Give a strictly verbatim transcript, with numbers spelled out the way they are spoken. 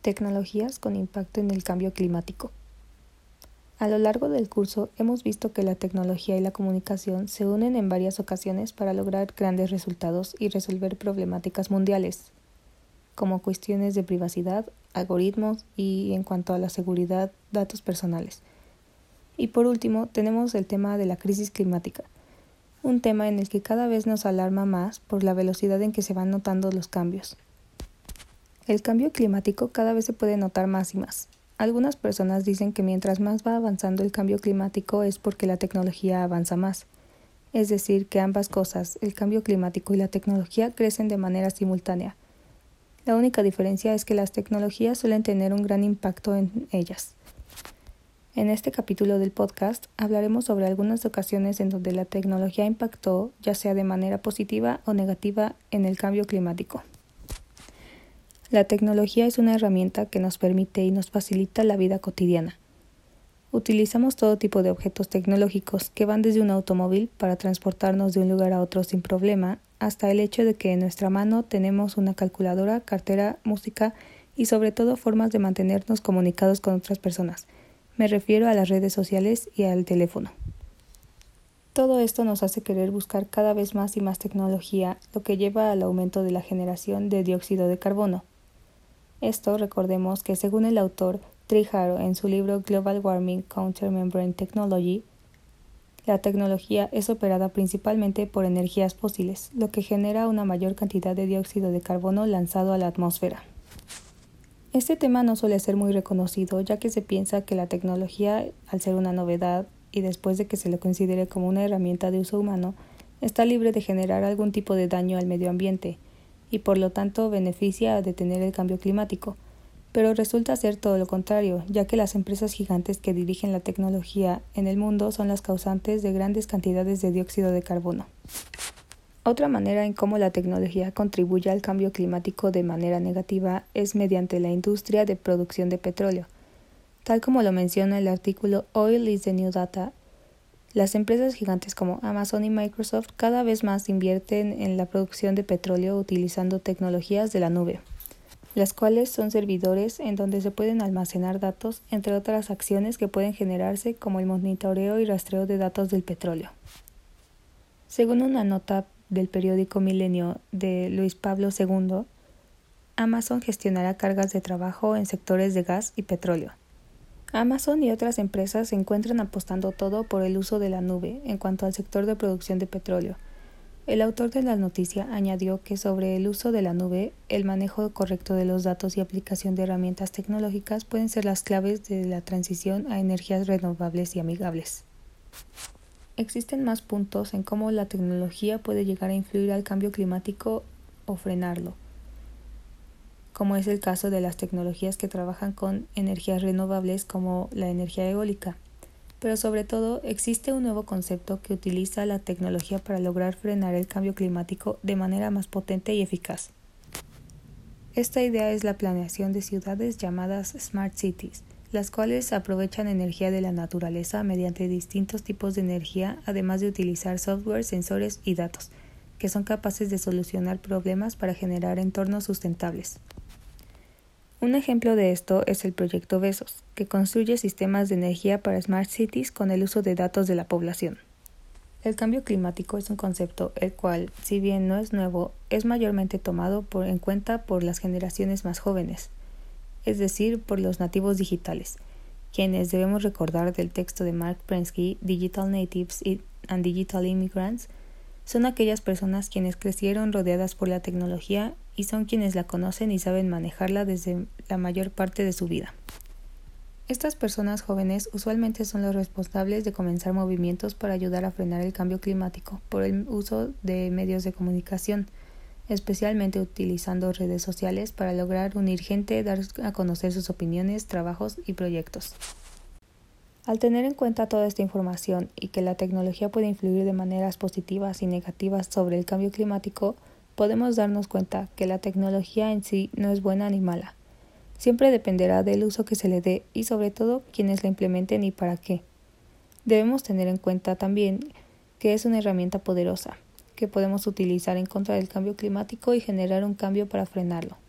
Tecnologías con impacto en el cambio climático. A lo largo del curso hemos visto que la tecnología y la comunicación se unen en varias ocasiones para lograr grandes resultados y resolver problemáticas mundiales, como cuestiones de privacidad, algoritmos y, en cuanto a la seguridad, datos personales. Y por último, tenemos el tema de la crisis climática, un tema en el que cada vez nos alarma más por la velocidad en que se van notando los cambios. El cambio climático cada vez se puede notar más y más. Algunas personas dicen que mientras más va avanzando el cambio climático es porque la tecnología avanza más. Es decir, que ambas cosas, el cambio climático y la tecnología, crecen de manera simultánea. La única diferencia es que las tecnologías suelen tener un gran impacto en ellas. En este capítulo del podcast hablaremos sobre algunas ocasiones en donde la tecnología impactó, ya sea de manera positiva o negativa, en el cambio climático. La tecnología es una herramienta que nos permite y nos facilita la vida cotidiana. Utilizamos todo tipo de objetos tecnológicos que van desde un automóvil para transportarnos de un lugar a otro sin problema, hasta el hecho de que en nuestra mano tenemos una calculadora, cartera, música y sobre todo formas de mantenernos comunicados con otras personas. Me refiero a las redes sociales y al teléfono. Todo esto nos hace querer buscar cada vez más y más tecnología, lo que lleva al aumento de la generación de dióxido de carbono. Esto, recordemos que según el autor Trey Harrow en su libro Global Warming Counter-Membrane Technology, la tecnología es operada principalmente por energías fósiles, lo que genera una mayor cantidad de dióxido de carbono lanzado a la atmósfera. Este tema no suele ser muy reconocido, ya que se piensa que la tecnología, al ser una novedad y después de que se lo considere como una herramienta de uso humano, está libre de generar algún tipo de daño al medio ambiente, y por lo tanto beneficia a detener el cambio climático. Pero resulta ser todo lo contrario, ya que las empresas gigantes que dirigen la tecnología en el mundo son las causantes de grandes cantidades de dióxido de carbono. Otra manera en cómo la tecnología contribuye al cambio climático de manera negativa es mediante la industria de producción de petróleo. Tal como lo menciona el artículo Oil is the New Data, las empresas gigantes como Amazon y Microsoft cada vez más invierten en la producción de petróleo utilizando tecnologías de la nube, las cuales son servidores en donde se pueden almacenar datos, entre otras acciones que pueden generarse como el monitoreo y rastreo de datos del petróleo. Según una nota del periódico Milenio de Luis Pablo segundo, Amazon gestionará cargas de trabajo en sectores de gas y petróleo. Amazon y otras empresas se encuentran apostando todo por el uso de la nube en cuanto al sector de producción de petróleo. El autor de la noticia añadió que sobre el uso de la nube, el manejo correcto de los datos y aplicación de herramientas tecnológicas pueden ser las claves de la transición a energías renovables y amigables. Existen más puntos en cómo la tecnología puede llegar a influir al cambio climático o frenarlo, como es el caso de las tecnologías que trabajan con energías renovables como la energía eólica. Pero sobre todo, existe un nuevo concepto que utiliza la tecnología para lograr frenar el cambio climático de manera más potente y eficaz. Esta idea es la planeación de ciudades llamadas Smart Cities, las cuales aprovechan energía de la naturaleza mediante distintos tipos de energía, además de utilizar software, sensores y datos, que son capaces de solucionar problemas para generar entornos sustentables. Un ejemplo de esto es el proyecto Besos, que construye sistemas de energía para Smart Cities con el uso de datos de la población. El cambio climático es un concepto el cual, si bien no es nuevo, es mayormente tomado por, en cuenta por las generaciones más jóvenes, es decir, por los nativos digitales, quienes debemos recordar del texto de Mark Prensky, Digital Natives and Digital Immigrants, son aquellas personas quienes crecieron rodeadas por la tecnología y son quienes la conocen y saben manejarla desde la mayor parte de su vida. Estas personas jóvenes usualmente son los responsables de comenzar movimientos para ayudar a frenar el cambio climático por el uso de medios de comunicación, especialmente utilizando redes sociales para lograr unir gente, dar a conocer sus opiniones, trabajos y proyectos. Al tener en cuenta toda esta información y que la tecnología puede influir de maneras positivas y negativas sobre el cambio climático, podemos darnos cuenta que la tecnología en sí no es buena ni mala. Siempre dependerá del uso que se le dé y sobre todo quienes la implementen y para qué. Debemos tener en cuenta también que es una herramienta poderosa, que podemos utilizar en contra del cambio climático y generar un cambio para frenarlo.